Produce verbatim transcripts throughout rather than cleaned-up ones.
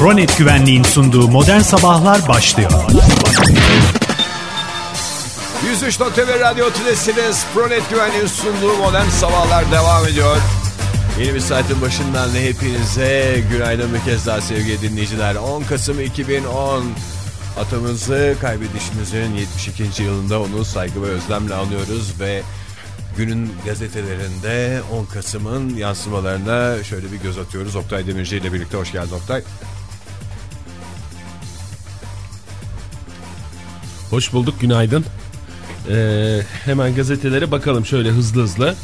Pronet Güvenliğin sunduğu Modern Sabahlar başlıyor. yüz üç nokta bir Radyo Tülesi'niz. Pronet Güvenliğin sunduğu Modern Sabahlar devam ediyor. Yeni bir saatin başından hepinize günaydın bir kez daha sevgili dinleyiciler. on Kasım iki bin on atamızı kaybedişimizin yetmiş ikinci yılında onu saygı ve özlemle anıyoruz ve günün gazetelerinde on Kasım'ın yansımalarına şöyle bir göz atıyoruz. Oktay Demirci ile birlikte hoş geldin Oktay. Hoş bulduk, günaydın. Ee, hemen gazetelere bakalım şöyle hızlı hızlı.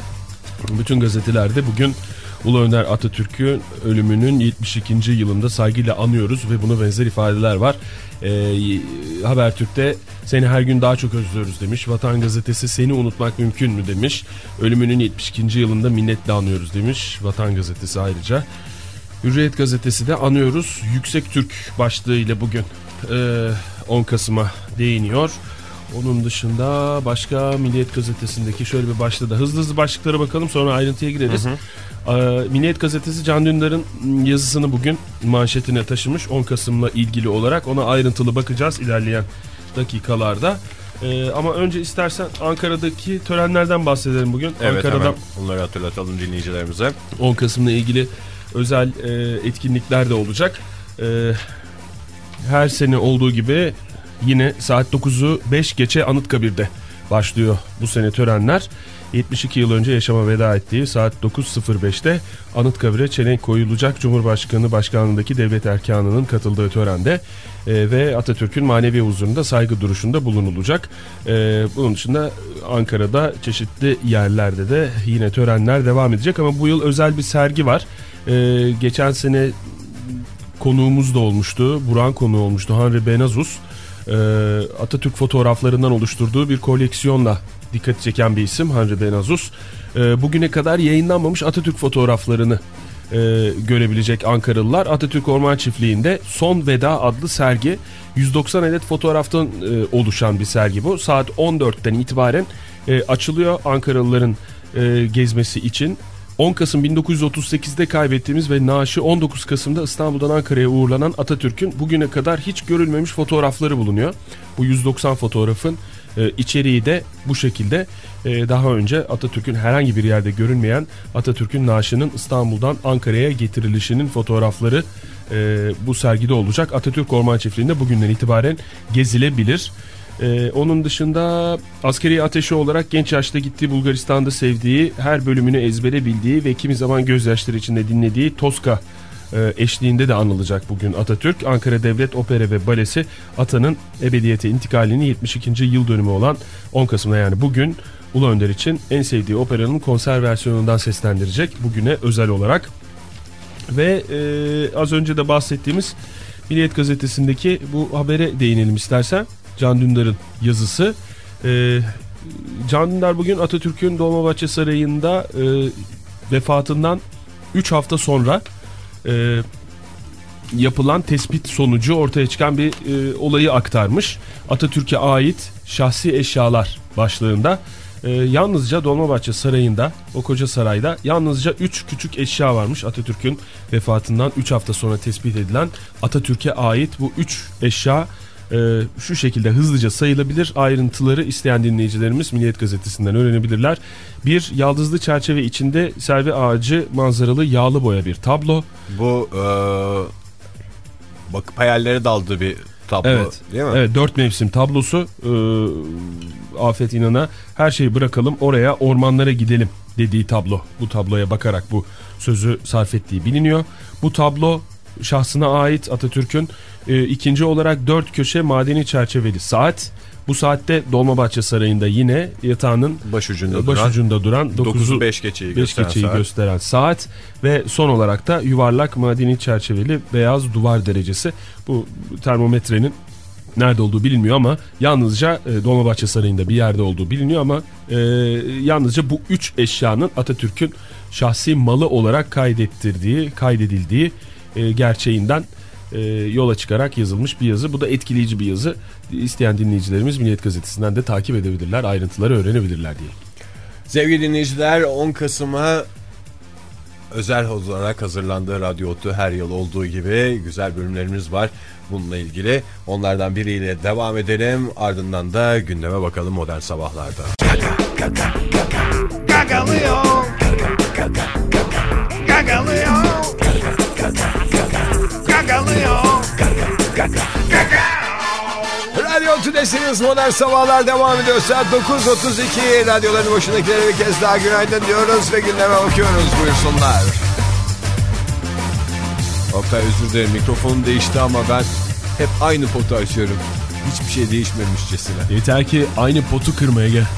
Bütün gazetelerde bugün Ulu Önder Atatürk'ün ölümünün yetmiş ikinci yılında saygıyla anıyoruz ve buna benzer ifadeler var. Ee, Habertürk'te seni her gün daha çok özlüyoruz demiş. Vatan Gazetesi seni unutmak mümkün mü demiş. Ölümünün yetmiş ikinci yılında minnetle anıyoruz demiş. Vatan Gazetesi ayrıca. Hürriyet Gazetesi de anıyoruz. Yüksek Türk başlığıyla bugün e, on Kasım'a değiniyor. Onun dışında başka Milliyet Gazetesi'ndeki şöyle bir başlığı da hızlı hızlı başlıklara bakalım sonra ayrıntıya gireriz. Hı hı. Ee, Milliyet Gazetesi Can Dündar'ın yazısını bugün manşetine taşımış on Kasım'la ilgili olarak. Ona ayrıntılı bakacağız ilerleyen dakikalarda. Ee, ama önce istersen Ankara'daki törenlerden bahsedelim bugün. Evet, Ankara'da hemen onları hatırlatalım dinleyicilerimize. on Kasım'la ilgili özel e, etkinlikler de olacak. E, her sene olduğu gibi yine saat dokuzu beş geçe Anıtkabir'de başlıyor bu sene törenler. yetmiş iki yıl önce yaşama veda ettiği saat dokuz sıfır beşte Anıtkabir'e çelenk koyulacak. Cumhurbaşkanı başkanlığındaki devlet erkanının katıldığı törende e, ve Atatürk'ün manevi huzurunda saygı duruşunda bulunulacak. E, bunun dışında Ankara'da çeşitli yerlerde de yine törenler devam edecek ama bu yıl özel bir sergi var. E, geçen sene konuğumuz da olmuştu. Buran konuğu olmuştu. Henri Benazus. Atatürk fotoğraflarından oluşturduğu bir koleksiyonla dikkat çeken bir isim Henri Benazus. Bugüne kadar yayınlanmamış Atatürk fotoğraflarını görebilecek Ankaralılar. Atatürk Orman Çiftliği'nde Son Veda adlı sergi. yüz doksan adet fotoğraftan oluşan bir sergi bu. Saat on dörtten itibaren açılıyor Ankaralıların gezmesi için. on Kasım bin dokuz yüz otuz sekizde kaybettiğimiz ve naaşı on dokuz Kasım'da İstanbul'dan Ankara'ya uğurlanan Atatürk'ün bugüne kadar hiç görülmemiş fotoğrafları bulunuyor. Bu yüz doksan fotoğrafın e, içeriği de bu şekilde. E, daha önce Atatürk'ün herhangi bir yerde görünmeyen Atatürk'ün naaşının İstanbul'dan Ankara'ya getirilişinin fotoğrafları e, bu sergide olacak. Atatürk Orman Çiftliği'nde bugünden itibaren gezilebilir. Ee, onun dışında askeri ateşi olarak genç yaşta gittiği Bulgaristan'da sevdiği, her bölümünü ezbere bildiği ve kimi zaman gözyaşları içinde dinlediği Toska e, eşliğinde de anılacak bugün Atatürk. Ankara Devlet Opera ve Balesi Ata'nın ebediyete intikalini yetmiş ikinci yıl dönümü olan on Kasım'da yani bugün Ulu Önder için en sevdiği operanın konser versiyonundan seslendirecek bugüne özel olarak. Ve e, az önce de bahsettiğimiz Milliyet Gazetesi'ndeki bu habere değinelim istersen. Can Dündar'ın yazısı. Ee, Can Dündar bugün Atatürk'ün Dolmabahçe Sarayı'nda e, vefatından üç hafta sonra e, yapılan tespit sonucu ortaya çıkan bir e, olayı aktarmış. Atatürk'e ait şahsi eşyalar başlığında. E, yalnızca Dolmabahçe Sarayı'nda, o koca sarayda yalnızca üç küçük eşya varmış. Atatürk'ün vefatından üç hafta sonra tespit edilen Atatürk'e ait bu üç eşya Ee, şu şekilde hızlıca sayılabilir. Ayrıntıları isteyen dinleyicilerimiz Milliyet Gazetesi'nden öğrenebilirler. Bir, yaldızlı çerçeve içinde selvi ağacı manzaralı yağlı boya bir tablo. Bu ee, bakıp hayallere daldığı bir tablo, evet, değil mi? Evet, dört mevsim tablosu. ee, Afet İnan'a her şeyi bırakalım oraya, ormanlara gidelim dediği tablo. Bu tabloya bakarak bu sözü sarf ettiği biliniyor. Bu tablo şahsına ait. Atatürk'ün e, ikinci olarak dört köşe madeni çerçeveli saat. Bu saatte Dolmabahçe Sarayı'nda yine yatağının başucunda, başucunda duran, duran dokuzu beş geçeyi, gösteren, geçeyi saat. gösteren saat ve son olarak da yuvarlak madeni çerçeveli beyaz duvar derecesi. Bu termometrenin nerede olduğu bilinmiyor ama yalnızca e, Dolmabahçe Sarayı'nda bir yerde olduğu biliniyor ama e, yalnızca bu üç eşyanın Atatürk'ün şahsi malı olarak kaydettirdiği, kaydedildiği e, gerçeğinden e, yola çıkarak yazılmış bir yazı. Bu da etkileyici bir yazı. İsteyen dinleyicilerimiz Milliyet Gazetesi'nden de takip edebilirler, ayrıntıları öğrenebilirler diye. Sevgili dinleyiciler, on Kasım'a özel olarak hazırlandığı Radyo Otu her yıl olduğu gibi güzel bölümlerimiz var. Bununla ilgili onlardan biriyle devam edelim. Ardından da gündeme bakalım Modern Sabahlar'da. Gagalıyor. Gagalıyor. Gagalıyor. Radyo Otu'dasınız. Modern Sabahlar devam ediyor. Saat dokuz otuz iki. Radyoların başındakilere bir kez daha günaydın diyoruz ve gündeme bakıyoruz. Buyursunlar. Oktay özür dilerim. Mikrofonum değişti ama ben hep aynı potu açıyorum. Hiçbir şey değişmemişçesine. Yeter ki aynı potu kırmaya gel.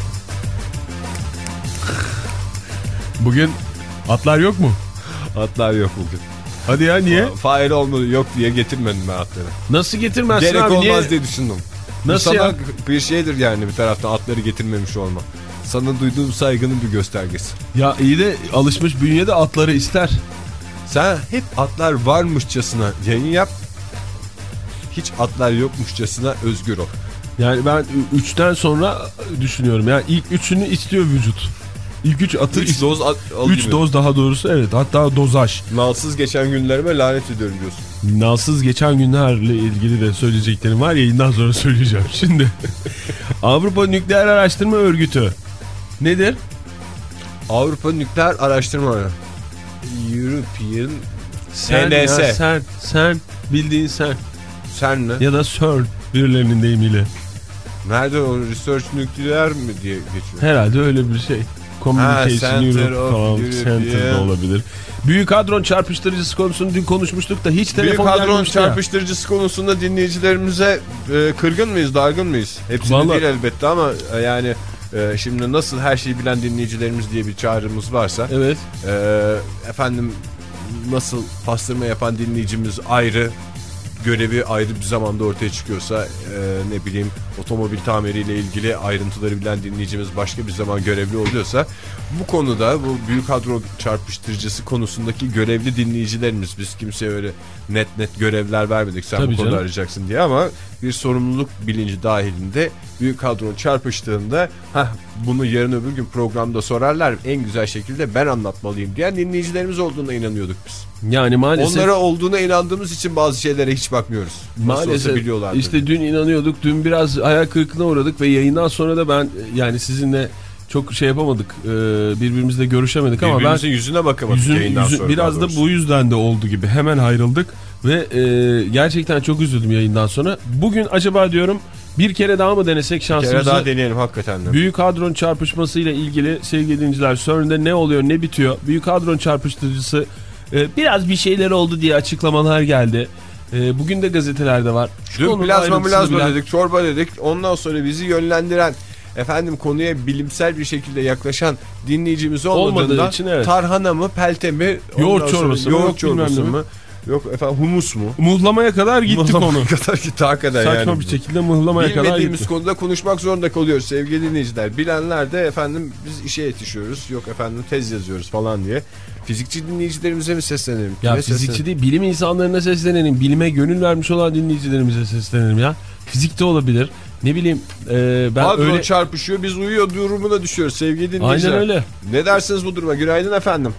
Bugün atlar yok mu? Atlar yok bugün. Hadi ya, niye? Fahir olmadı, yok diye getirmedim ben atları. Nasıl getirmezsin Gerek abi? olmaz Niye? diye düşündüm. Nasıl Bu sana ya? bir şeydir yani, bir taraftan atları getirmemiş olma. Sana duyduğum saygının bir göstergesi. Ya iyi de alışmış bünye de atları ister. Sen hep atlar varmışçasına yayın yap. Hiç atlar yokmuşçasına özgür ol. Yani ben üçten sonra düşünüyorum. Yani ilk üçünü istiyor vücut. İlk üç atı üç doz at, al üç gibi. doz daha doğrusu, evet, hatta dozaj. Nalsız geçen günlerime lanet ediyorum diyorsun. Nalsız geçen günlerle ilgili de söyleyeceklerim var, yayından sonra söyleyeceğim. Şimdi Avrupa Nükleer Araştırma Örgütü nedir? Avrupa Nükleer Araştırma European Sen N S. ya, sen sen bildiğin sen Sen ne? ya da CERN birilerinin deyimiyle. Nerede o, Research Nükleer mi diye geçiyor? Herhalde öyle bir şey. Communication Ha, Europe falan, Europe, Center yeah. de olabilir. Büyük hadron çarpıştırıcısı konusunu dün konuşmuştuk da hiç telefon Büyük hadron gelmemişti ya. çarpıştırıcısı konusunda dinleyicilerimize e, kırgın mıyız, dargın mıyız? Hepsini Vallahi... değil elbette ama e, yani e, şimdi nasıl her şeyi bilen dinleyicilerimiz diye bir çağrımız varsa, evet. e, efendim nasıl pastırma yapan dinleyicimiz ayrı, görevi ayrı bir zamanda ortaya çıkıyorsa, e, ne bileyim otomobil tamiriyle ilgili ayrıntıları bilen dinleyicimiz başka bir zaman görevli oluyorsa, bu konuda bu büyük hadron çarpıştırıcısı konusundaki görevli dinleyicilerimiz, biz kimseye öyle net net görevler vermedik sen Tabii bu konuda canım. arayacaksın diye, ama bir sorumluluk bilinci dahilinde büyük hadron çarpıştığında heh, bunu yarın öbür gün programda sorarlar, en güzel şekilde ben anlatmalıyım diyen dinleyicilerimiz olduğuna inanıyorduk biz. Yani maalesef Onlara olduğuna inandığımız için bazı şeylere hiç bakmıyoruz. maalesef biliyorlardı. işte dün inanıyorduk, dün biraz hayal kırıklığına uğradık ve yayından sonra da ben yani sizinle çok şey yapamadık, birbirimizle görüşemedik ama ben birbirimizin yüzüne bakamadık yüzün, yayından yüzün, sonra. biraz da bu yüzden de oldu gibi, hemen ayrıldık ve e, gerçekten çok üzüldüm yayından sonra. Bugün acaba diyorum bir kere daha mı denesek şansımızı? Bir kere daha deneyelim hakikaten de. Büyük hadron çarpışmasıyla ilgili sevgili dinleyiciler, CERN'de ne oluyor ne bitiyor? Büyük hadron çarpıştırıcısı e, biraz bir şeyler oldu diye açıklamalar geldi. E, bugün de gazetelerde var. Şu Dün plazma plazma bilen... dedik, çorba dedik. Ondan sonra bizi yönlendiren, efendim konuya bilimsel bir şekilde yaklaşan dinleyicimiz olmadığından olmadığı için, evet. Tarhana mı, pelte mi, yoğurt çorbası mı, yoğurt yok çorbası bilmem mı, yok efendim humus mu? Muhlamaya kadar gittik Muhlamaya onu. kadar gitti hakikaten. Saçma yani. bir şekilde muhlamaya kadar Bilmediğimiz gittik. konuda konuşmak zorunda kalıyoruz sevgili dinleyiciler. Bilenler de efendim biz işe yetişiyoruz, yok efendim tez yazıyoruz falan diye. Fizikçi dinleyicilerimize mi seslenelim? Ya Kime fizikçi seslenelim? değil, bilim insanlarına seslenelim. Bilime gönül vermiş olan dinleyicilerimize seslenelim ya. Fizik de olabilir. Ne bileyim e, ben Hadron öyle... çarpışıyor, biz uyuyor durumuna düşüyoruz sevgili dinleyiciler. Aynen öyle. Ne dersiniz bu duruma? Günaydın efendim.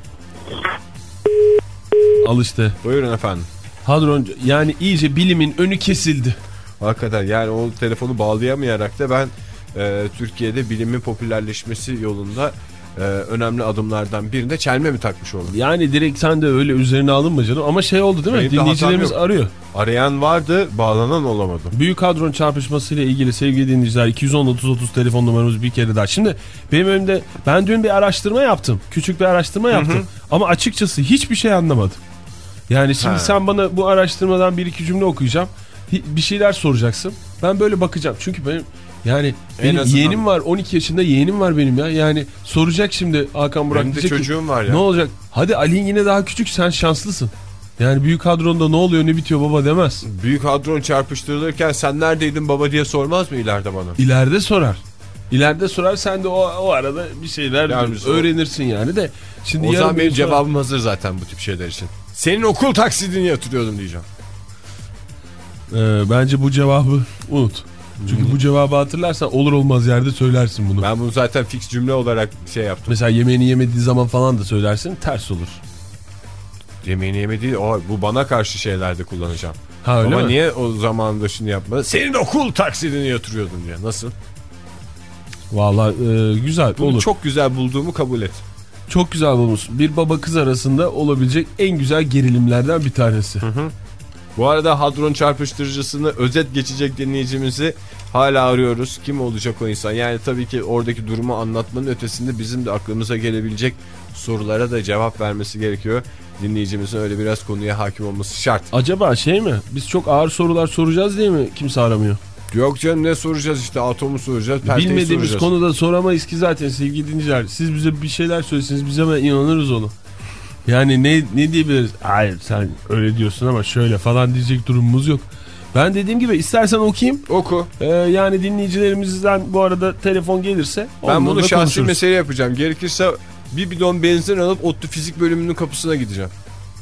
Al işte. Buyurun efendim. Hadron, yani iyice bilimin önü kesildi. Hakikaten yani o telefonu bağlayamayarak da ben e, Türkiye'de bilimin popülerleşmesi yolunda e, önemli adımlardan birinde çelme mi takmış oldum? Yani direkt sen de öyle üzerine alınma canım, ama şey oldu değil mi? Benim de Dinleyicilerimiz hatam yok. arıyor. Arayan vardı, bağlanan olamadı. Büyük hadron çarpışmasıyla ilgili sevgili dinleyiciler, iki yüz on otuz otuz telefon numaramız bir kere daha. Şimdi benim önümde, ben dün bir araştırma yaptım. Küçük bir araştırma yaptım. Hı hı. Ama açıkçası hiçbir şey anlamadım. Yani şimdi He. sen bana bu araştırmadan bir iki cümle okuyacağım. Bir şeyler soracaksın. Ben böyle bakacağım. Çünkü benim yani benim azından... yeğenim var. on iki yaşında yeğenim var benim ya. Yani soracak şimdi Hakan Burak. Benim de diyecek çocuğum ki, var ya. ne olacak? Hadi Ali'nin yine daha küçük, sen şanslısın. Yani büyük hadronda ne oluyor ne bitiyor baba demez. Büyük hadron çarpıştırılırken sen neredeydin baba diye sormaz mı ileride bana? İleride sorar. İleride sorar, sen de o, o arada bir şeyler yani öğrenirsin yani de. Şimdi o zaman benim sonra... cevabım hazır zaten bu tip şeyler için. Senin okul taksidini yatırıyordum diyeceğim. Ee, bence bu cevabı unut. Çünkü hmm. bu cevabı hatırlarsan olur olmaz yerde söylersin bunu. Ben bunu zaten fix cümle olarak şey yaptım. Mesela yemeğini yemediği zaman falan da söylersin, ters olur. Yemeğini yeme değil. O, bu bana karşı şeylerde kullanacağım. Ha, öyle Ama mi? niye o zamanında şunu yapmadın? Senin okul taksidini yatırıyordun diye. Nasıl? Vallahi e, güzel Bunu olur. çok güzel bulduğumu kabul et. Çok güzel bulmuş. Bir baba kız arasında olabilecek en güzel gerilimlerden bir tanesi. Hı hı. Bu arada hadron çarpıştırıcısını özet geçecek dinleyicimizi hala arıyoruz. Kim olacak o insan? Yani tabii ki oradaki durumu anlatmanın ötesinde bizim de aklımıza gelebilecek sorulara da cevap vermesi gerekiyor. Dinleyicimizin öyle biraz konuya hakim olması şart. Acaba şey mi? Biz çok ağır sorular soracağız diye mi kimse aramıyor? Yok canım, ne soracağız işte, atomu soracağız, perteyi Bilmediğimiz soracağız. konuda soramayız ki zaten sevgili dinleyiciler. Siz bize bir şeyler söylesiniz, biz hemen inanırız onu. Yani ne ne diyebiliriz? Hayır sen öyle diyorsun ama şöyle falan diyecek durumumuz yok. Ben dediğim gibi istersen okuyayım. Oku. Ee, yani dinleyicilerimizden bu arada telefon gelirse Ben bunu şahsi konuşuruz. mesele yapacağım. Gerekirse bir bidon benzin alıp ODTÜ fizik bölümünün kapısına gideceğim.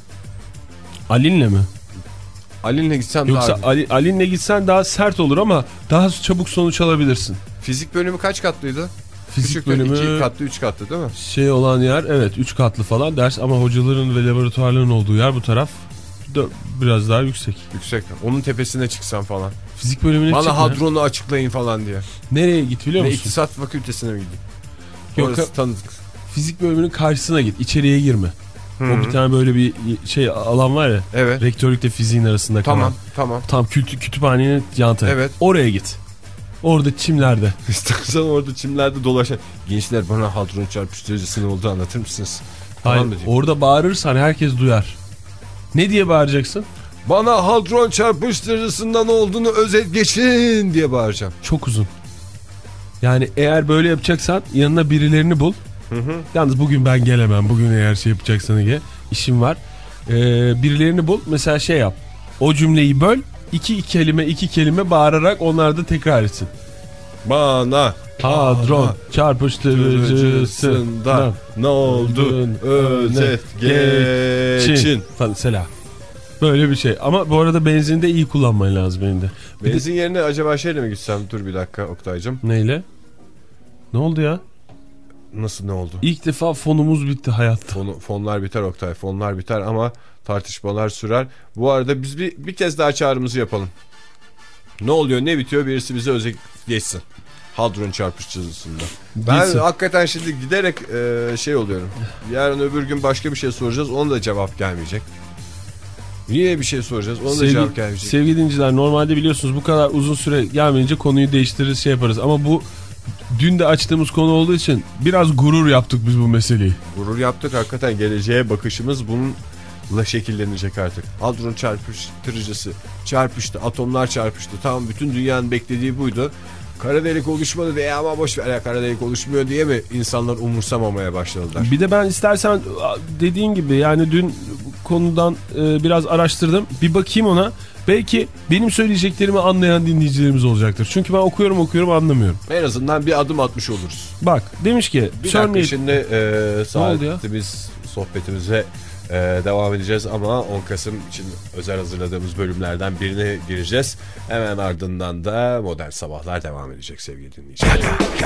Alin'le mi? Ali'nle gitsem Yoksa daha... Ali, Alin'le gitsen daha sert olur ama daha çabuk sonuç alabilirsin. Fizik bölümü kaç katlıydı? Fizik Küçük bölümü iki katlı, üç katlı değil mi? şey olan yer evet üç katlı falan ders ama hocaların ve laboratuvarların olduğu yer bu taraf biraz daha yüksek. Yüksek. Onun tepesine çıksam falan. Fizik bölümüne Bana çıkma. hadronu açıklayın falan diye. Nereye git biliyor Ve musun? iktisat fakültesine mi gideyim? Yok, Orası tanıdık. fizik bölümünün karşısına git. İçeriye girme. Hı-hı. O bir tane böyle bir şey alan var ya. Evet. Rektörlükle fiziğin arasında kalan. Tamam, tamam. Tam kütü, kütüphanenin yan tarafı. Evet. Oraya git. Orada çimlerde. İstersen orada çimlerde dolaşan. Gençler, bana hadron çarpıştırıcısı ne olduğunu anlatır mısınız? Hayır, Tamam mı diyeyim? orada bağırırsan herkes duyar. Ne diye bağıracaksın? Bana hadron çarpıştırıcısından ne olduğunu özet geçin diye bağıracağım. Çok uzun. Yani eğer böyle yapacaksan yanına birilerini bul. Hı hı. Yalnız bugün ben gelemem. Bugün eğer şey yapacaksan Ege, işim var. Ee, birilerini bul. Mesela şey yap. O cümleyi böl. İki kelime iki kelime bağırarak onlar da tekrar etsin. Bana Hadron çarpıştırıcısından ne oldu özet geçin. Mesela. Böyle bir şey. Ama bu arada benzini de iyi kullanman lazım benim de. Bir Benzin de... yerine acaba şeyle mi gitsem? Dur bir dakika Oktay'cığım. Neyle? Ne oldu ya? Nasıl ne oldu? İlk defa fonumuz bitti hayatta. Fon, fonlar biter Oktay. Fonlar biter ama tartışmalar sürer. Bu arada biz bir, bir kez daha çağrımızı yapalım. Ne oluyor ne bitiyor, birisi bize özet geçsin. Hadron çarpıştırıcısında. Ben Gitsin. hakikaten şimdi giderek e, şey oluyorum. Yarın öbür gün başka bir şey soracağız. Ona da cevap gelmeyecek. Yine bir şey soracağız. Ona da cevap gelmeyecek. Sevgili dinleyiciler, normalde biliyorsunuz bu kadar uzun süre gelmeyince konuyu değiştiririz, şey yaparız. Ama bu dün de açtığımız konu olduğu için biraz gurur yaptık biz bu meseleyi. Gurur yaptık hakikaten. Geleceğe bakışımız bununla şekillenecek artık. Hadron çarpıştırıcısı çarpıştı. Atomlar çarpıştı. Tamam, bütün dünyanın beklediği buydu. Kara delik oluşmadı diye ama boş ver ya, kara delik oluşmuyor diye mi insanlar umursamamaya başladılar? Bir de ben istersen dediğin gibi yani dün konudan e, biraz araştırdım. Bir bakayım ona. Belki benim söyleyeceklerimi anlayan dinleyicilerimiz olacaktır. Çünkü ben okuyorum okuyorum anlamıyorum. En azından bir adım atmış oluruz. Bak demiş ki. Bir dakika şimdi e, saatimiz biz sohbetimize e, devam edeceğiz ama on Kasım için özel hazırladığımız bölümlerden birine gireceğiz. Hemen ardından da Modern Sabahlar devam edecek sevgili dinleyiciler.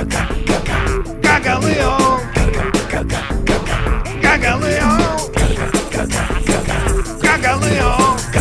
Gagalıyor. Gagalıyor. Gagalıyor.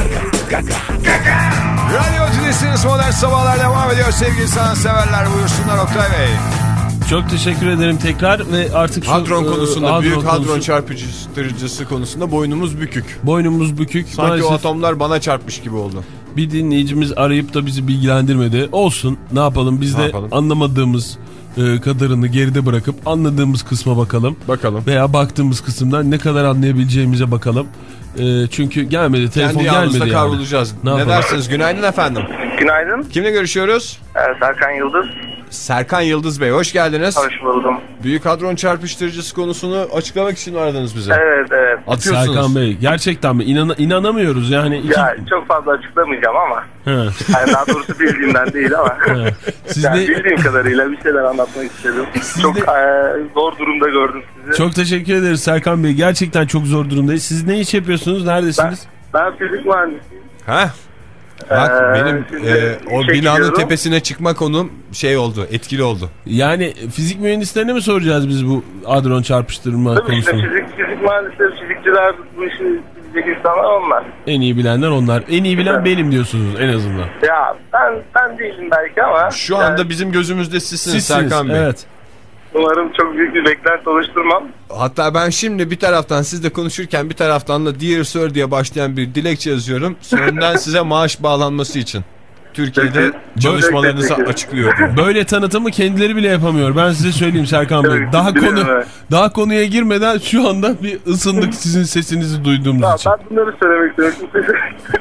Radyo Tülesi'niz Modern Sabahlar devam ediyor sevgili sanatseverler, buyursunlar Oktay Bey. Çok teşekkür ederim tekrar ve artık şu, hadron konusunda e, hadron büyük hadron konusu, çarpıştırıcısı konusunda boynumuz bükük. Boynumuz bükük. Sanki Maalesef o atomlar bana çarpmış gibi oldu. Bir dinleyicimiz arayıp da bizi bilgilendirmedi. Olsun, ne yapalım biz ne de yapalım? Anlamadığımız e, kadarını geride bırakıp anladığımız kısma bakalım. Bakalım. Veya baktığımız kısımdan ne kadar anlayabileceğimize bakalım. E, çünkü gelmedi, telefon Kendi gelmedi yalnızda yani. kavrulacağız. Ne, ne dersiniz? Günaydın efendim. Günaydın. Kimle görüşüyoruz? Ee, Serkan Yıldız. Serkan Yıldız Bey, hoş geldiniz. Hoş buldum. Büyük hadron çarpıştırıcısı konusunu açıklamak için aradınız bize. Evet evet. Atıyorsunuz. Serkan Bey, gerçekten mi? İnan inanamıyoruz yani. Iki... Ya çok fazla açıklamayacağım ama. He. Yani daha doğrusu bildiğimden değil ama. Siz yani de... bildiğim kadarıyla bir şeyler anlatmak istedim. Siz çok de... e, zor durumda gördüm sizi. Çok teşekkür ederiz Serkan Bey. Gerçekten çok zor durumdayız. Siz ne iş yapıyorsunuz? Neredesiniz? Ben, ben fizik mühendisiyim. Ha? Bak Ee, benim e, o şey binanın gidiyorum. tepesine çıkma konum şey oldu, etkili oldu. Yani fizik mühendislerine mi soracağız biz bu hadron çarpıştırma Tabii işte konusunu? fizik, fizik mühendisleri, fizikçiler bu işi bilecek insanlar onlar. En iyi bilenler onlar. En iyi bilen benim diyorsunuz en azından. Ya ben ben değilim belki ama. Şu yani, anda bizim gözümüzde sizsiniz, Sizsiniz, Serkan Bey. evet. umarım çok büyük bir beklenti oluşturmam. Hatta ben şimdi bir taraftan sizle konuşurken bir taraftan da Dear Sir diye başlayan bir dilekçe yazıyorum. Sonradan size maaş bağlanması için. Türkiye'de çalışmalarınızı açıklıyor diyor. Böyle tanıtımı kendileri bile yapamıyor. Ben size söyleyeyim Serkan Bey. Evet, Daha biliyorum, konu evet. daha konuya girmeden şu anda bir ısındık sizin sesinizi duyduğumuz Ya, için. ben bunları söylemek istiyorum.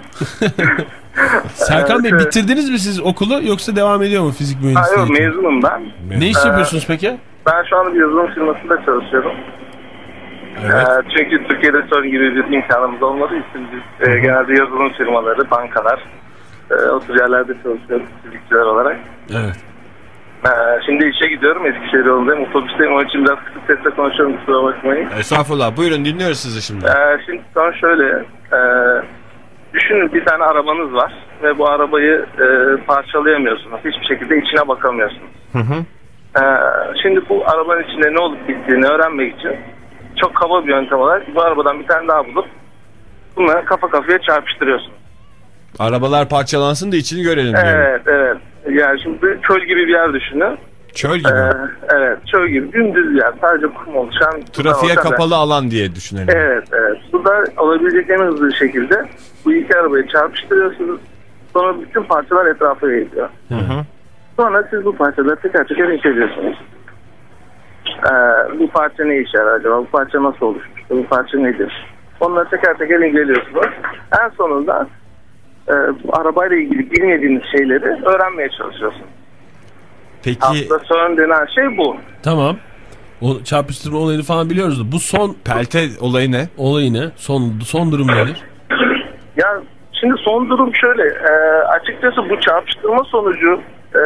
Serkan Bey Evet. bitirdiniz mi siz okulu yoksa devam ediyor mu fizik Ha, mühendisliği? yok, mezunum ben. Ne iş Ee, yapıyorsunuz peki? Ben şu anda bir yazılım firmasında çalışıyorum. Evet. Ee, çünkü Türkiye'de son gibi bir imkanımız olmadığı için biz e, genelde yazılım firmaları, bankalar, e, o tür yerlerde çalışıyoruz fizikçiler olarak. Evet. Ee, şimdi işe gidiyorum, Eskişehir yolundayım, otobüsteyim, onun için biraz kısık sesle konuşuyorum, kusura bakmayın. Estağfurullah, buyurun dinliyoruz sizi şimdi. Ee, şimdi son şöyle, e, düşünün bir tane arabanız var ve bu arabayı e, parçalayamıyorsunuz, hiçbir şekilde içine bakamıyorsunuz. Hı hı. Ee, şimdi bu arabanın içinde ne olup bittiğini öğrenmek için çok kaba bir yöntem olarak bu arabadan bir tane daha bulup bunları kafa kafaya çarpıştırıyorsun. Arabalar parçalansın da içini görelim diyor. Evet, evet. Yani şimdi bir çöl gibi bir yer düşünün. Çöl gibi. Ee, evet, çöl gibi dümdüz bir yer. Sadece kum oluşan. Trafiğe oluşan kapalı alan diye düşünelim. Evet, evet. Bu da olabilecek en hızlı şekilde bu iki arabayı çarpıştırıyorsunuz. Sonra bütün parçalar etrafa yayılıyor. Hı hı. Sonra siz bu parçaları teker teker inceliyorsunuz. Ee, bu parça ne işe yarar acaba? Bu parça nasıl oluşmuştur? Bu parça nedir? Onları teker teker inceliyorsunuz. En sonunda e, bu arabayla ilgili bilmediğiniz şeyleri öğrenmeye çalışıyorsunuz. Peki Aslında sorun denen şey bu. Tamam. O çarpıştırma olayını falan biliyoruz da bu son pelte olayı ne? olayı ne? Son son durum nedir? Ya şimdi son durum şöyle. E, açıkçası bu çarpıştırma sonucu e,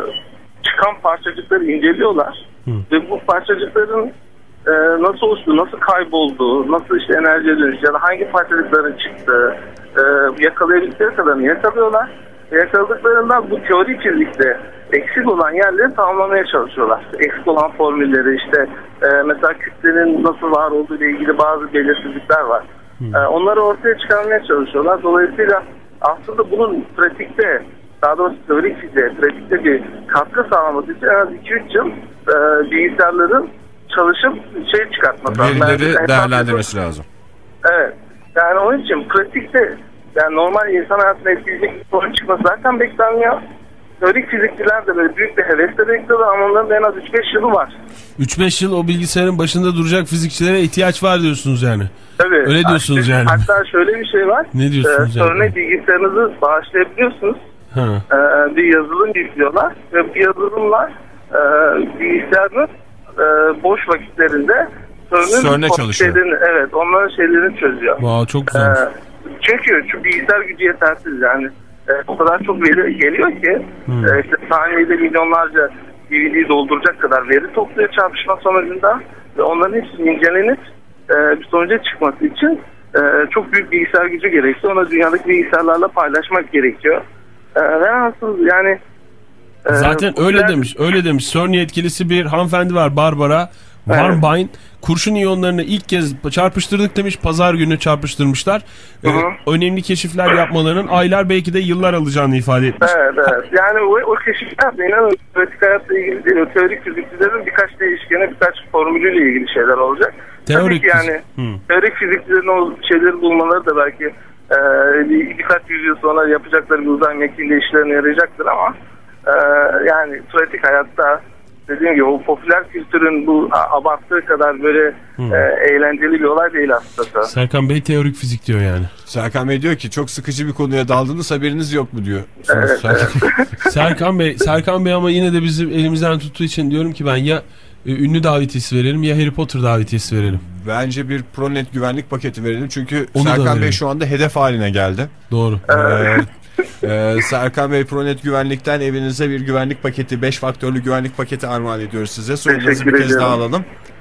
çıkan parçacıkları inceliyorlar. Hı. Ve bu parçacıkların e, nasıl oluştu, nasıl kaybolduğu, nasıl işte enerjiye dönüştü ya da hangi parçacıkların çıktığı e, yakalayabildikleri kadarını yakalıyorlar. Ve yakaladıklarından bu teorik fizikte eksik olan yerleri tamamlamaya çalışıyorlar. Eksik olan formülleri işte e, mesela kütlenin nasıl var olduğu ile ilgili bazı belirsizlikler var. E, onları ortaya çıkarmaya çalışıyorlar. Dolayısıyla aslında bunun pratikte, daha doğrusu teorik fiziğe, pratikte bir katkı sağlaması için en az iki üç yıl e, bilgisayarların çalışıp şey çıkartması lazım. Verileri Yani, değerlendirmesi lazım. Evet. Yani onun için pratikte yani normal insan hayatına etkileyecek bir sorun çıkması zaten beklenmiyor. Teorik fizikçiler de böyle büyük bir hevesle bekliyorlar ama onların en az üç beş yılı var. üç beş yıl o bilgisayarın başında duracak fizikçilere ihtiyaç var diyorsunuz yani. Tabii. Öyle diyorsunuz yani. Hatta şöyle bir şey var. Ne diyorsunuz ee, yani? Örneğin bilgisayarınızı bağışlayabiliyorsunuz. Ha. Ee, bir yazılım yüklüyorlar ve bu yazılımlar e, bilgisayarın e, boş vakitlerinde CERN'e çalışıyor. Şeylerini, evet, onların şeylerini çözüyor. Wow, çok güzel. Ee, çünkü şu bilgisayar gücü yetersiz yani. E, o kadar çok veri geliyor ki Hmm. e, işte saniyede milyonlarca D V D'yi dolduracak kadar veri topluyor çarpışma sonucunda ve onların hepsi incelenip e, bir sonuca çıkması için e, çok büyük bilgisayar gücü gerekiyor. Onu dünyadaki bilgisayarlarla paylaşmak gerekiyor. E, ve nasıl yani e, Zaten öyle popüler... demiş, öyle demiş. CERN yetkilisi bir hanımefendi var, Barbara Warmbine. Evet. Kurşun iyonlarını ilk kez çarpıştırdık demiş. Pazar günü çarpıştırmışlar. Ee, önemli keşifler yapmalarının aylar belki de yıllar alacağını ifade etmiş. Evet, evet. Yani o, o keşifler inanın pratik hayatla ilgili değil. O teorik fizikçilerin birkaç değişkeni, birkaç formülüyle ilgili şeyler olacak. Teorik Tabii ki yani hmm. teorik fizikçilerin o şeyleri bulmaları da belki e, bir, birkaç yüzyıl sonra yapacakları bir uzay mekiğinde işlerine yarayacaktır ama e, yani pratik hayatta dediğim gibi o popüler kültürün bu abarttığı kadar böyle hmm. e, eğlenceli bir olay değil aslında. Serkan Bey teorik fizik diyor yani. Serkan Bey diyor ki çok sıkıcı bir konuya daldınız, haberiniz yok mu diyor. Evet, Serkan. evet. Serkan Bey, Serkan Bey ama yine de bizim elimizden tuttuğu için diyorum ki ben ya e, ünlü davetiyesi verelim ya Harry Potter davetiyesi verelim. Bence bir ProNet güvenlik paketi verelim çünkü Onu Serkan Bey şu anda hedef haline geldi. Doğru. Ee, Ee, Serkan Bey ProNet güvenlikten evinize bir güvenlik paketi, beş faktörlü güvenlik paketi armağan ediyoruz size. Sorularınızı bir kez daha alalım.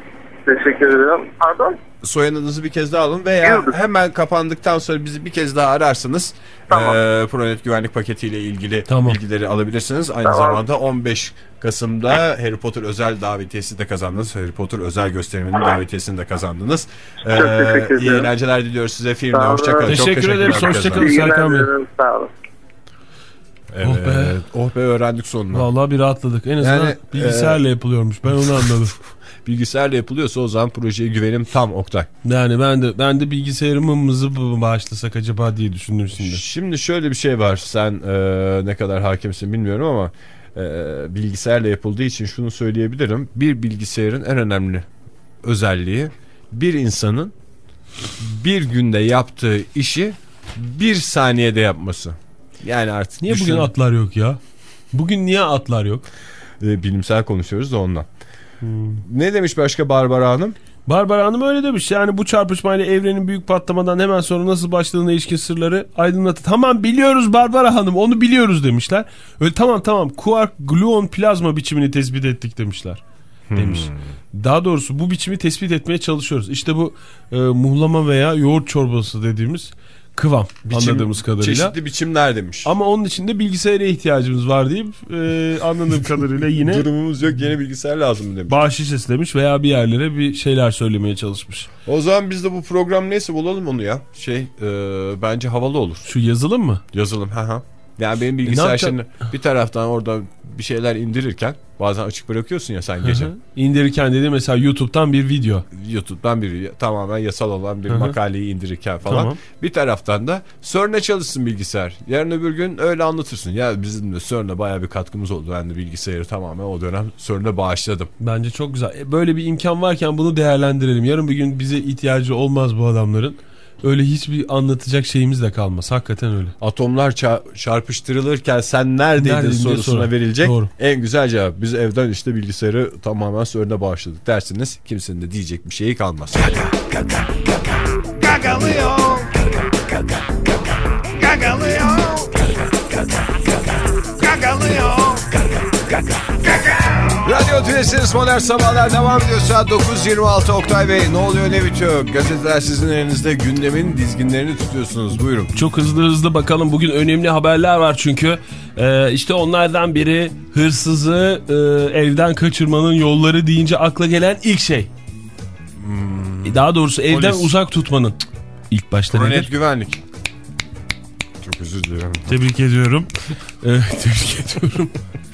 Teşekkür ederim. Pardon? Soyadınızı bir kez daha alın veya Yıldız. hemen kapandıktan sonra bizi bir kez daha ararsınız. Tamam. Ee, Pronet güvenlik paketiyle ilgili Tamam. bilgileri alabilirsiniz. Aynı Tamam. zamanda on beş Kasım'da Harry Potter özel davetiyesi de kazandınız. Harry Potter özel gösteriminin davetiyesini de kazandınız. Ee, Çok teşekkür iyi ederim. eğlenceler diliyoruz size filmde. Sağ olun. Hoşçakalın. Teşekkür ederiz, hoşça kalın. İyi günler Serkan Bey. dilerim. Sağ olun. Evet. Oh be. Oh be öğrendik sonunda. Vallahi bir rahatladık. En azından Yani, bilgisayarla yapılıyormuş. Ben onu anladım. Bilgisayarla yapılıyorsa o zaman projeye güvenim tam, Oktay. Yani ben de ben de bilgisayarımızı mı bağışlasak acaba diye düşündüm şimdi. Şimdi şöyle bir şey var. Sen e, ne kadar hakimsin bilmiyorum ama e, bilgisayarla yapıldığı için şunu söyleyebilirim. Bir bilgisayarın en önemli özelliği bir insanın bir günde yaptığı işi bir saniyede yapması. Yani artık Niye düşün, bugün atlar yok ya? Bugün niye atlar yok? e, bilimsel konuşuyoruz da ondan. Hmm. Ne demiş başka Barbara Hanım? Barbara Hanım öyle demiş. Yani bu çarpışmayla evrenin büyük patlamadan hemen sonra nasıl başladığına ilişkin sırları aydınlatı. Tamam biliyoruz Barbara Hanım, onu biliyoruz demişler. Öyle tamam tamam kuark gluon plazma biçimini tespit ettik demişler. Demiş. Hmm. Daha doğrusu bu biçimi tespit etmeye çalışıyoruz. İşte bu e, muhlama veya yoğurt çorbası dediğimiz kıvam Biçim, anladığımız kadarıyla. Çeşitli biçimler demiş. Ama onun için de bilgisayara ihtiyacımız var deyip e, anladığım kadarıyla yine durumumuz yok, yeni bilgisayar lazım demiş. bağış şişesi demiş veya bir yerlere bir şeyler söylemeye çalışmış. O zaman biz de bu program neyse bulalım onu ya. Şey e, bence havalı olur. Şu yazılım mı? Yazılım. Ha ha. Yani benim bilgisayar e şimdi bir taraftan orada bir şeyler indirirken bazen açık bırakıyorsun ya sen gece. Hı hı. İndirirken dedi mesela YouTube'dan bir video. YouTube'dan bir tamamen yasal olan bir Hı hı. makaleyi indirirken falan. Tamam. Bir taraftan da C E R N'e çalışsın bilgisayar. Yarın öbür gün öyle anlatırsın. Ya bizim de C E R N'e bayağı bir katkımız oldu. Ben de bilgisayarı tamamen o dönem C E R N'e bağışladım. Bence çok güzel. Böyle bir imkan varken bunu değerlendirelim. Yarın bir gün bize ihtiyacı olmaz bu adamların. Öyle hiçbir anlatacak şeyimiz de kalmaz. Hakikaten öyle. Atomlar çarpıştırılırken sen neredeydin, neredeydin sorusuna sonra verilecek Doğru. en güzel cevap. Biz evden işte bilgisayarı tamamen C E R N'e bağışladık dersiniz. Kimsenin de diyecek bir şeyi kalmaz. Gagalıyor. Gagalıyor. Gagalıyor. Radyo Tülesi'niz Modern Sabahlar devam ediyor. Saat dokuz yirmi altı. Oktay Bey, ne oluyor ne bitiyor? Gazeteler sizin elinizde, gündemin dizginlerini tutuyorsunuz. Buyurun. Çok hızlı hızlı bakalım. Bugün önemli haberler var çünkü. Ee, işte onlardan biri hırsızı e, evden kaçırmanın yolları deyince akla gelen ilk şey. Hmm. Daha doğrusu evden Polis. uzak tutmanın. Cık, ilk başta Pronet nedir? güvenlik. Çok özür dilerim. Tebrik ediyorum. Evet, tebrik ediyorum.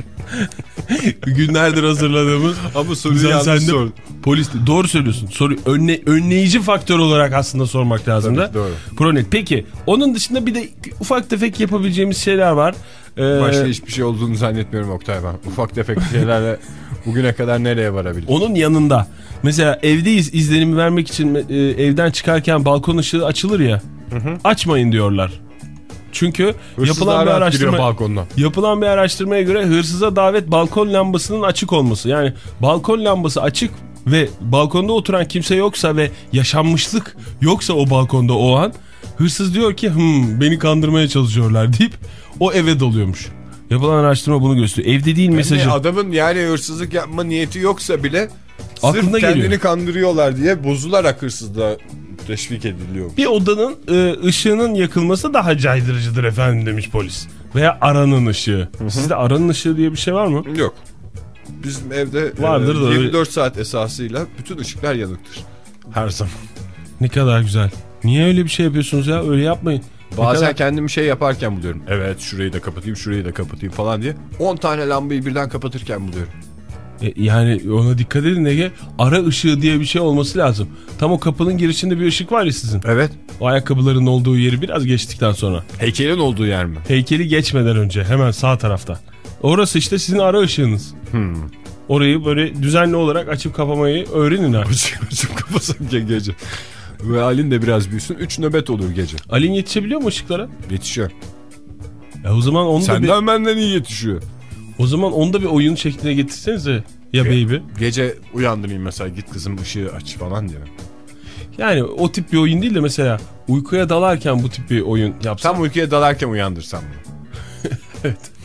Günlerdir hazırladığımız ama soruyu güzel, yanlış sen de sordun. Polis, doğru söylüyorsun. Soru önle, önleyici faktör olarak aslında sormak lazım da. Doğru. Pronet. Peki onun dışında bir de ufak tefek yapabileceğimiz şeyler var. Ee, Başka hiçbir şey olduğunu zannetmiyorum Oktay ben. Ufak tefek şeylerle bugüne kadar nereye varabilir? Onun yanında mesela evdeyiz izlenimi vermek için e, evden çıkarken balkon ışığı açılır ya. Hı hı. Açmayın diyorlar. Çünkü Hırsızlar yapılan bir araştırma balkondan. yapılan bir araştırmaya göre hırsıza davet balkon lambasının açık olması. Yani balkon lambası açık ve balkonda oturan kimse yoksa ve yaşanmışlık yoksa o balkonda o an, hırsız diyor ki Hım, beni kandırmaya çalışıyorlar deyip o eve doluyormuş. Yapılan araştırma bunu gösteriyor. Evde değil mesajı. Yani adamın yani hırsızlık yapma niyeti yoksa bile aklına sırf kendini geliyor. Kandırıyorlar diye bozularak hırsızlığa teşvik ediliyor. Bir odanın e, ışığının yakılması daha caydırıcıdır efendim demiş polis. Veya aranın ışığı. Hı hı. Sizde aranın ışığı diye bir şey var mı? Yok. Bizim evde vardır e, yirmi dört saat esasıyla bütün ışıklar yanıktır. Her zaman. Ne kadar güzel. Niye öyle bir şey yapıyorsunuz ya? Öyle yapmayın. Bazen kadar... kendimi şey yaparken buluyorum. Evet şurayı da kapatayım, şurayı da kapatayım falan diye. on tane lambayı birden kapatırken buluyorum. E, yani ona dikkat edin Ege. Ara ışığı diye bir şey olması lazım. Tam o kapının girişinde bir ışık var ya sizin. Evet. O ayakkabıların olduğu yeri biraz geçtikten sonra. Heykelin olduğu yer mi? Heykeli geçmeden önce hemen sağ tarafta. Orası işte sizin ara ışığınız. Hmm. Orayı böyle düzenli olarak açıp kapamayı öğrenin artık. Açıp kapasam gece. Ve Alin de biraz büyüsün. Üç nöbet olur gece. Alin yetişebiliyor mu ışıklara? Yetişiyor. Ya o zaman onu Senden da bir... benden iyi yetişiyor. O zaman onu da bir oyun şekline getirsenize ya baby. Gece uyandırayım mesela, git kızım ışığı aç falan diye. Yani o tip bir oyun değil de mesela uykuya dalarken bu tip bir oyun yapsam. Tam uykuya dalarken uyandırsam mı? Evet.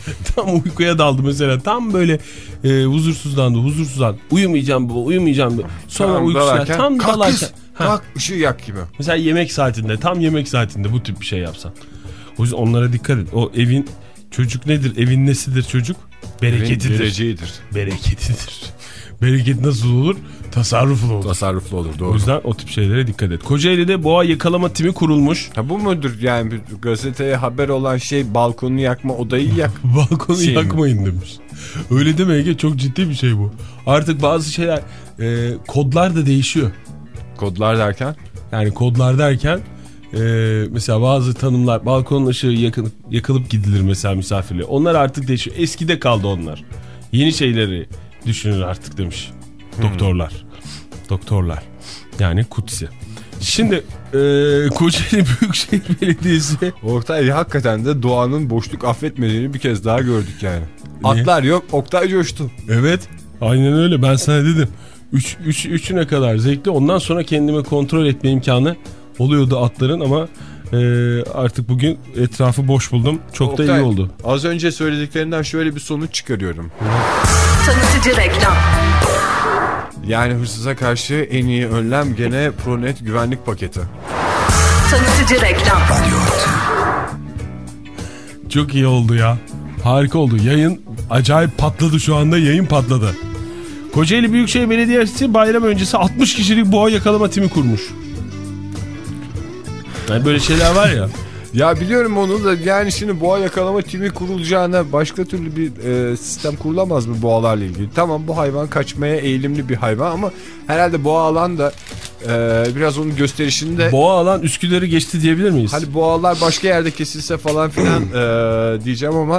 Tam uykuya daldı mesela. Tam böyle e, huzursuzlandı. Huzursuzlandı. Uyumayacağım baba, uyumayacağım. Sonra Tam uykusu dalarken, tam kalk dalarken. kız, kalk ışığı yak gibi. Mesela yemek saatinde, tam yemek saatinde bu tip bir şey yapsan. O yüzden onlara dikkat et. O evin çocuk nedir? Evin nesidir çocuk? Bereketidir. Geleceğidir. Bereketidir. Bereket nasıl olur? Tasarruflu olur. Tasarruflu olur, doğru. O yüzden o tip şeylere dikkat et. Kocaeli'de boğa yakalama timi kurulmuş. Ha, bu mudur yani gazeteye haber olan şey, balkonu yakma, odayı yak. Balkonu şey yakmayın mi? Demiş. Öyle deme Ege, çok ciddi bir şey bu. Artık bazı şeyler e, kodlar da değişiyor. Kodlar derken? Yani kodlar derken e, mesela bazı tanımlar, balkonun ışığı yakılıp, yakılıp gidilir mesela misafirliğe. Onlar artık değişiyor. Eskide kaldı onlar. Yeni şeyleri düşünür artık demiş doktorlar. Hmm. Doktorlar. Yani kutsi. Şimdi e, Kocaeli Büyükşehir Belediyesi. Oktay, hakikaten de doğanın boşluk affetmediğini bir kez daha gördük yani. Ne? Atlar yok, Oktay coştu. Evet, aynen öyle, ben sana dedim. Üç, üç, üçüne kadar zevkli, ondan sonra kendime kontrol etme imkanı oluyordu atların ama e, artık bugün etrafı boş buldum. Çok Oktay, da iyi oldu. Az önce söylediklerinden şöyle bir sonuç çıkarıyorum. Tanıtıcı reklam. Yani hırsıza karşı en iyi önlem gene Pronet güvenlik paketi. Tanıtıcı reklam. Çok iyi oldu ya. Harika oldu. Yayın acayip patladı şu anda. Yayın patladı. Kocaeli Büyükşehir Belediyesi bayram öncesi altmış kişilik boğa yakalama timi kurmuş. Yani böyle şeyler var ya. Ya biliyorum onu da, yani şimdi boğa yakalama timi kurulacağına başka türlü bir e, sistem kurulamaz mı boğalarla ilgili? Tamam, bu hayvan kaçmaya eğilimli bir hayvan ama herhalde boğa alan da e, biraz onun gösterişinde... Boğa alan Üsküdar'ı geçti diyebilir miyiz? Hani boğalar başka yerde kesilse falan filan e, diyeceğim ama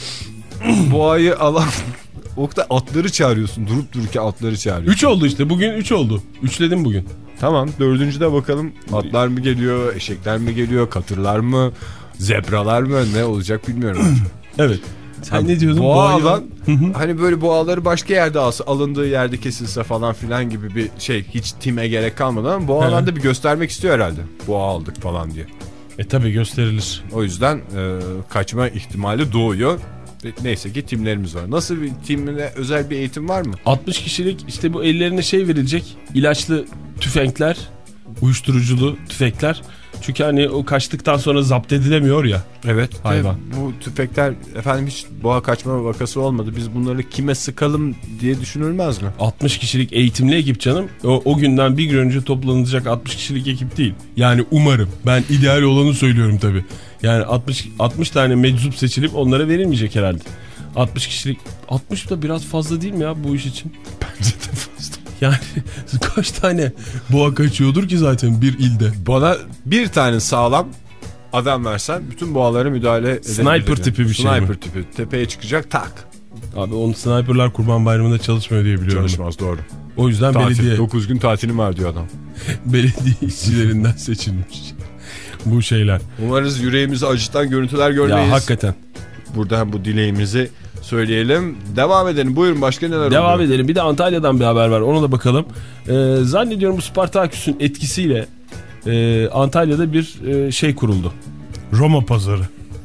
boğayı alan... Oktay, atları çağırıyorsun, durup dururken atları çağırıyorsun. üç oldu işte, bugün üç oldu. üçledim bugün. Tamam, dördüncüde bakalım atlar mı geliyor, eşekler mi geliyor, katırlar mı, zebralar mı, ne olacak bilmiyorum. Evet. Sen hani ne diyordun? Boğa alan, hani böyle boğaları başka yerde alsa, alındığı yerde kesilse falan filan gibi bir şey, hiç time gerek kalmadan ama boğa alanda bir göstermek istiyor herhalde. Boğa aldık falan diye. E tabi gösterilir. O yüzden e, kaçma ihtimali doğuyor. Neyse ki timlerimiz var. Nasıl bir timine özel bir eğitim var mı? altmış kişilik işte, bu ellerine şey verilecek, ilaçlı tüfekler, uyuşturuculu tüfekler. Çünkü hani o kaçtıktan sonra zapt edilemiyor ya. Evet. Hayvan. Bu tüfekler, efendim hiç boğa kaçma vakası olmadı. Biz bunları kime sıkalım diye düşünülmez mi? altmış kişilik eğitimli ekip canım. O, o günden bir gün önce toplanacak altmış kişilik ekip değil. Yani umarım. Ben ideal olanı söylüyorum tabii. Yani altmış, altmış tane meczup seçilip onlara verilmeyecek herhalde. altmış kişilik. altmış da biraz fazla değil mi ya bu iş için? Bence de fazla. Yani kaç tane boğa kaçıyordur ki zaten bir ilde? Bana bir tane sağlam adam versen bütün boğalara müdahale edebilirim. Sniper tipi bir şey mi? Sniper tipi. Tepeye çıkacak, tak. Abi onun sniperlar Kurban Bayramı'nda çalışmıyor diye biliyorum. Çalışmaz, doğru. O yüzden Tatil, belediye... dokuz gün tatilim var diyor adam. Belediye işçilerinden seçilmiş bu şeyler. Umarız yüreğimizi acıtan görüntüler görmeyiz. Ya hakikaten. Buradan bu dileğimizi söyleyelim. Devam edelim. Buyurun, başka neler Devam oluyor? edelim. Bir de Antalya'dan bir haber var. Ona da bakalım. Ee, zannediyorum bu Spartaküs'ün etkisiyle e, Antalya'da bir e, şey kuruldu. Roma pazarı.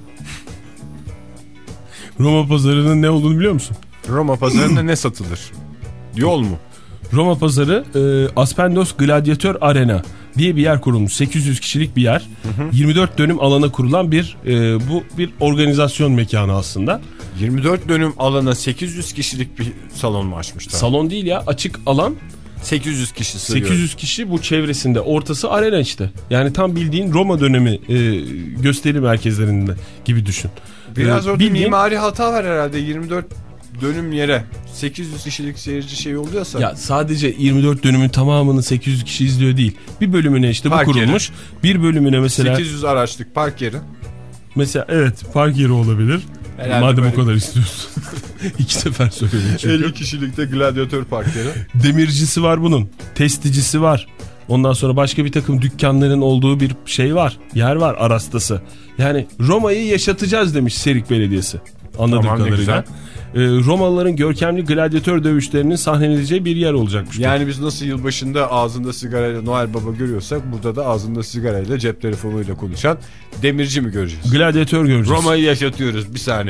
Roma pazarının ne olduğunu biliyor musun? Roma pazarında ne satılır? Yol mu? Roma pazarı e, Aspendos Gladiator Arena diye bir yer kurulmuş. sekiz yüz kişilik bir yer. Hı hı. yirmi dört dönüm alana kurulan bir e, bu bir organizasyon mekanı aslında. yirmi dört dönüm alana sekiz yüz kişilik bir salon mu açmışlar? Salon değil ya, açık alan. sekiz yüz kişi sığıyor. sekiz yüz kişi, bu çevresinde, ortası arena işte. Yani tam bildiğin Roma dönemi e, gösteri merkezlerinde gibi düşün. Biraz ee, orada bildiğin... mimari hata var herhalde. yirmi dört dönüm yere sekiz yüz kişilik seyirci şey oluyorsa. Ya sadece yirmi dört dönümün tamamını sekiz yüz kişi izliyor değil. Bir bölümüne işte park bu kurulmuş. Yeri. Bir bölümüne mesela sekiz yüz araçlık park yeri. Mesela evet, park yeri olabilir. Herhalde madem böyle... o kadar istiyorsun. İki sefer söyledim çünkü. elli kişilikte gladyatör park yeri. Demircisi var bunun. Testicisi var. Ondan sonra başka bir takım dükkanların olduğu bir şey var. Yer var, arastası. Yani Roma'yı yaşatacağız demiş Serik Belediyesi. Anladığım tamam, kadarıyla. Ee, Romalıların görkemli gladyatör dövüşlerinin sahneleneceği bir yer olacakmış. Yani biz nasıl yılbaşında ağzında sigarayla Noel Baba görüyorsak, burada da ağzında sigarayla cep telefonuyla konuşan demirci mi göreceğiz? Gladyatör göreceğiz. Roma'yı yaşatıyoruz, bir saniye.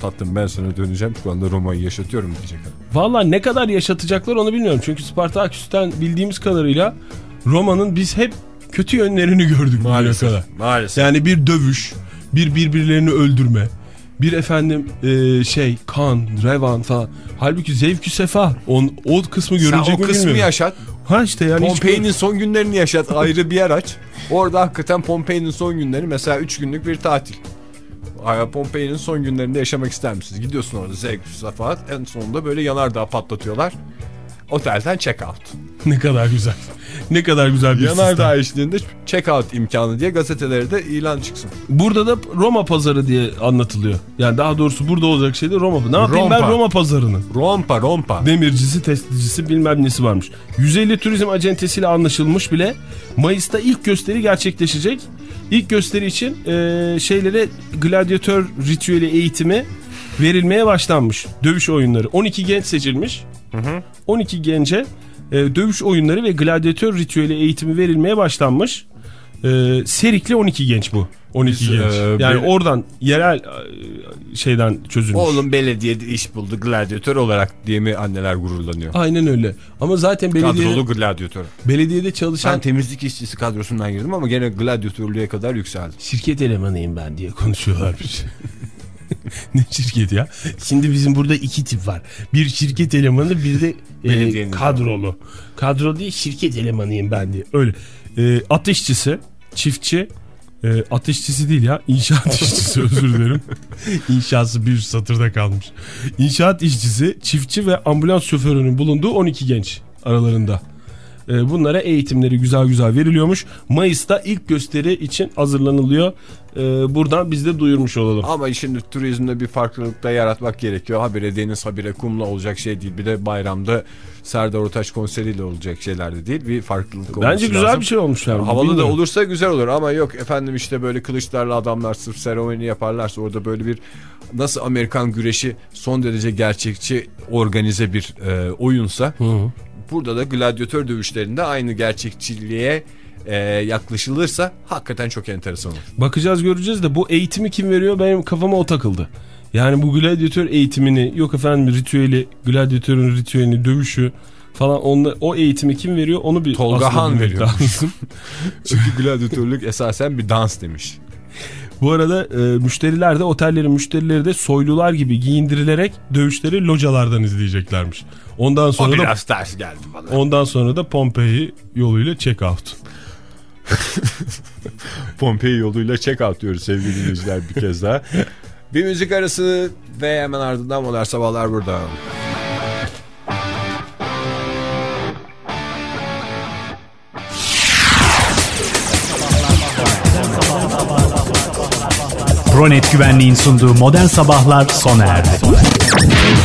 tatlım ben sana döneceğim. Şu anda Roma'yı yaşatıyorum diyecek. Vallahi ne kadar yaşatacaklar onu bilmiyorum. Çünkü Spartaküs'ten bildiğimiz kadarıyla Roma'nın biz hep kötü yönlerini gördük. Maalesef. Kadar. Maalesef. Yani bir dövüş, bir birbirlerini öldürme, bir efendim e, şey kan, revan falan. Halbuki zevkü sefa. On, o kısmı görünecek mi bilmiyorum. Sen o kısmı bilmiyorum. yaşat. Ha işte yani Pompei'nin hiç... son günlerini yaşat. Ayrı bir yer aç. Orada hakikaten Pompei'nin son günleri mesela üç günlük bir tatil. Pompei'nin son günlerinde yaşamak ister misiniz? Gidiyorsun orada zevkü sefa. En sonunda böyle yanardağ patlatıyorlar. Otelden check out. Ne kadar güzel. Ne kadar güzel bir yanardağ eşliğinde check out imkanı diye gazetelere de ilan çıksın. Burada da Roma pazarı diye anlatılıyor. Yani daha doğrusu burada olacak şey de Roma. Ne yapayım Rompa. ben Roma pazarının? Rompa rompa. Demircisi, testicisi bilmem nesi varmış. yüz elli turizm acentesiyle anlaşılmış bile. Mayıs'ta ilk gösteri gerçekleşecek. İlk gösteri için e, şeylere gladyatör ritüeli eğitimi verilmeye başlanmış. Dövüş oyunları. on iki genç seçilmiş. Hı hı. on iki gence e, dövüş oyunları ve gladyatör ritüeli eğitimi verilmeye başlanmış. E, Serikli on iki genç bu. on iki Biz, genç. E, yani benim... oradan yerel e, şeyden çözülmüş. Oğlum belediyede iş buldu gladyatör olarak diye mi anneler gururlanıyor? Aynen öyle. Ama zaten belediye kadrolu gladyatör. Belediyede çalışan ben temizlik işçisi kadrosundan girdim ama gene gladyatörlüğe kadar yükseldim. Şirket elemanıyım ben diye konuşuyorlarmış. Ne şirket ya? Şimdi bizim burada iki tip var. Bir şirket elemanı, bir de e, kadrolu. Kadro değil, şirket elemanıyım ben diye. Öyle. E, at işçisi, çiftçi, e, at işçisi değil ya, inşaat işçisi özür dilerim. İnşası bir satırda kalmış. İnşaat işçisi, çiftçi ve ambulans şoförünün bulunduğu on iki genç aralarında. Bunlara eğitimleri güzel güzel veriliyormuş. Mayıs'ta ilk gösteri için hazırlanılıyor. Buradan biz de duyurmuş olalım. Ama şimdi turizmde bir farklılık da yaratmak gerekiyor. Habire deniz, habire kumla olacak şey değil. Bir de bayramda Serdar Ortaç konseriyle olacak şeyler de değil. Bir farklılık olması Bence güzel lazım. bir şey olmuş yani. Havalı bilmiyorum. da olursa güzel olur ama yok efendim işte böyle kılıçlarla adamlar sırf seremoni yaparlarsa orada böyle bir nasıl Amerikan güreşi son derece gerçekçi organize bir e, oyunsa... Hı hı. Burada da gladyatör dövüşlerinde aynı gerçekçiliğe e, yaklaşılırsa hakikaten çok enteresan olur. Bakacağız göreceğiz de bu eğitimi kim veriyor benim kafama o takıldı. Yani bu gladyatör eğitimini yok efendim ritüeli, gladyatörün ritüelini, dövüşü falan onla, o eğitimi kim veriyor onu bir Tolga Han veriyor. Çünkü gladyatörlük esasen bir dans demiş. Bu arada e, müşteriler de otellerin müşterileri de soylular gibi giyindirilerek dövüşleri localardan izleyeceklermiş. Ondan sonra o da biraz ters geldi bana. Ondan sonra da Pompei yoluyla check out. Pompei yoluyla check out diyoruz sevgili dinleyiciler bir kez daha. Bir müzik arası ve hemen ardından Modern Sabahlar burada. Pronet Güvenliğin sunduğu Modern Sabahlar sona erdi.